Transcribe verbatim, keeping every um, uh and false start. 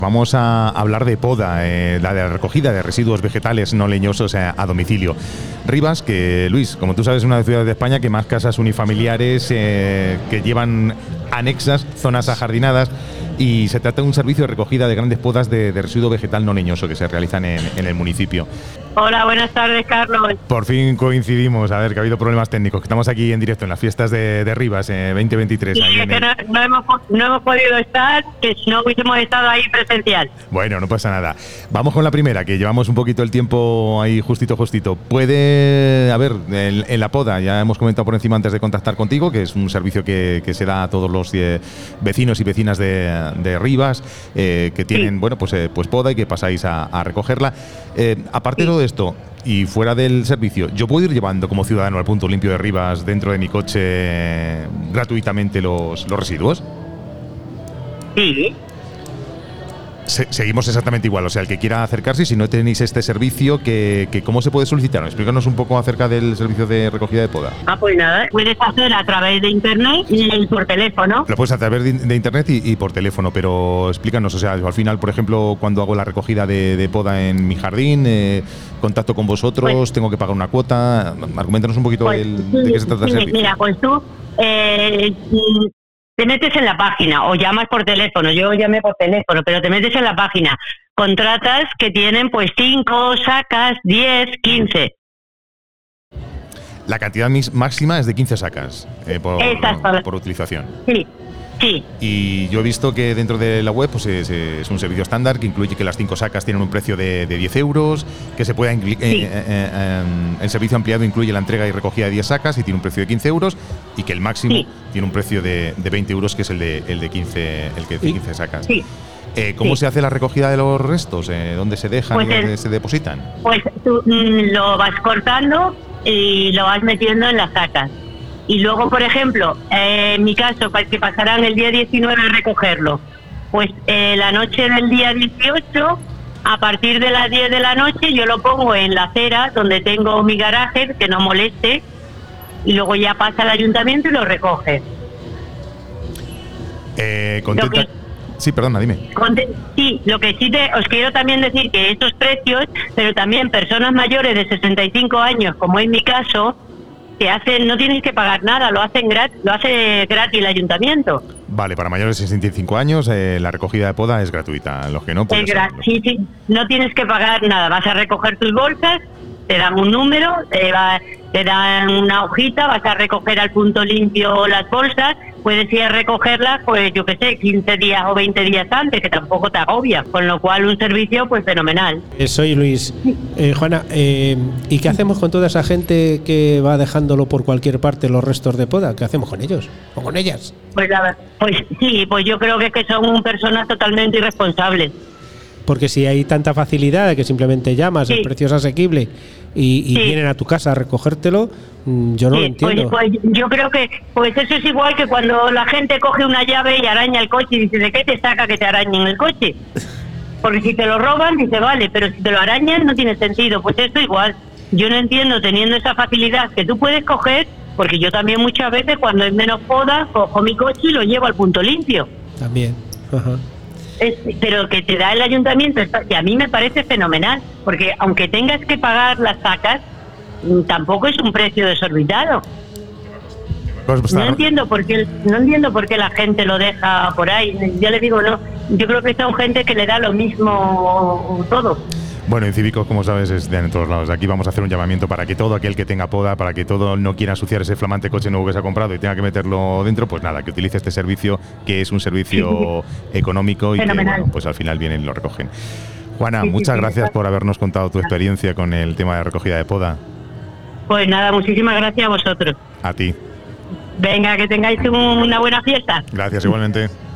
Vamos a hablar de poda, eh, la de la recogida de residuos vegetales no leñosos a, a domicilio. Rivas, que Luis, como tú sabes, es una de las ciudades de España que más casas unifamiliares eh, que llevan anexas, zonas ajardinadas, y se trata de un servicio de recogida de grandes podas de, de residuo vegetal no leñoso que se realizan en, en el municipio. Hola, buenas tardes, Carlos. Por fin coincidimos, a ver, que ha habido problemas técnicos, que estamos aquí en directo en las fiestas de, de Rivas, eh, veinte veintitrés. Sí, ahí es en que el... no, no, hemos, no hemos podido estar, que si no hubiésemos estado ahí presencial. Bueno, no pasa nada. Vamos con la primera, que llevamos un poquito el tiempo ahí justito, justito. Puede, a ver, en, en la poda, ya hemos comentado por encima antes de contactar contigo, que es un servicio que, que se da a todos los eh, vecinos y vecinas de, de Rivas, eh, que tienen, sí. bueno, pues, eh, pues poda y que pasáis a, a recogerla. Eh, aparte sí. de todo esto, y fuera del servicio, ¿yo puedo ir llevando como ciudadano al punto limpio de Rivas dentro de mi coche eh, gratuitamente los, los residuos? Sí. Se, seguimos exactamente igual, o sea, el que quiera acercarse, si no tenéis este servicio, que, que ¿cómo se puede solicitar? Explícanos un poco acerca del servicio de recogida de poda. Ah, pues nada, puedes hacer a través de internet y por teléfono. Lo puedes hacer a través de, de internet y, y por teléfono, pero explícanos, o sea, al final, por ejemplo, cuando hago la recogida de, de poda en mi jardín, eh, contacto con vosotros, pues, tengo que pagar una cuota, arguméntanos un poquito pues, el, sí, de qué se trata sí, el servicio. Mira, pues tú eh, te metes en la página o llamas por teléfono. Yo llamé por teléfono, pero te metes en la página. Contratas que tienen pues cinco, sacas, diez, quince. La cantidad máxima es de quince sacas eh, por, Exacto. por utilización. Sí, sí. Y yo he visto que dentro de la web pues es, es un servicio estándar que incluye que las cinco sacas tienen un precio de, de diez euros, que se pueda sí. eh, eh, eh, el servicio ampliado incluye la entrega y recogida de diez sacas y tiene un precio de quince euros, y que el máximo sí. tiene un precio de, de veinte euros, que es el de, el de quince, el que sí. quince sacas. Sí. Eh, ¿Cómo sí. se hace la recogida de los restos? Eh, ¿Dónde se dejan pues y dónde el, se depositan? Pues tú mm, lo vas cortando y lo vas metiendo en las sacas. Y luego, por ejemplo, eh, en mi caso, que pasarán el día diecinueve a recogerlo, pues eh, la noche del día dieciocho, a partir de las diez de la noche, yo lo pongo en la acera donde tengo mi garaje, que no moleste, y luego ya pasa al ayuntamiento y lo recoge. Eh, contenta... Sí, perdona, dime. Sí, lo que sí te, os quiero también decir que estos precios, pero también personas mayores de sesenta y cinco años, como es mi caso, que hacen, no tienes que pagar nada, lo hacen gratis, lo hace gratis el ayuntamiento. Vale, para mayores de sesenta y cinco años eh, la recogida de poda es gratuita, los que no pues es gra- sí, sí, no tienes que pagar nada, vas a recoger tus bolsas, te dan un número, te, va, te dan una hojita, vas a recoger al punto limpio las bolsas, puedes ir a recogerlas, pues yo qué sé, quince días o veinte días antes, que tampoco te agobia, con lo cual un servicio pues fenomenal. Eh, soy Luis. Eh, Juana, eh, ¿y qué hacemos con toda esa gente que va dejándolo por cualquier parte los restos de poda? ¿Qué hacemos con ellos o con ellas? Pues, la, pues sí, pues yo creo que, que son personas totalmente irresponsables. Porque si hay tanta facilidad de que simplemente llamas, sí. el precio es asequible y, y sí. vienen a tu casa a recogértelo, yo no sí, lo entiendo. Pues, pues yo creo que pues eso es igual que cuando la gente coge una llave y araña el coche y dice, ¿de qué te saca que te arañen el coche? Porque si te lo roban, dice, vale, pero si te lo arañan no tiene sentido. Pues esto igual. Yo no entiendo, teniendo esa facilidad que tú puedes coger, porque yo también muchas veces cuando es menos poda, cojo mi coche y lo llevo al punto limpio. También, ajá. Es, pero que te da el ayuntamiento, que a mí me parece fenomenal, porque aunque tengas que pagar las sacas, tampoco es un precio desorbitado. No entiendo por qué, no entiendo por qué la gente lo deja por ahí. Yo le digo, no, yo creo que son gente que le da lo mismo todo. Bueno, en Cívicos, como sabes, es de en todos lados. Aquí vamos a hacer un llamamiento para que todo aquel que tenga poda, para que todo no quiera ensuciar ese flamante coche nuevo que se ha comprado y tenga que meterlo dentro, pues nada, que utilice este servicio, que es un servicio económico y fenomenal. Que, bueno, pues al final vienen y lo recogen. Juana, sí, muchas sí, gracias sí. por habernos contado tu experiencia con el tema de recogida de poda. Pues nada, muchísimas gracias a vosotros. A ti. Venga, que tengáis una buena fiesta. Gracias, igualmente.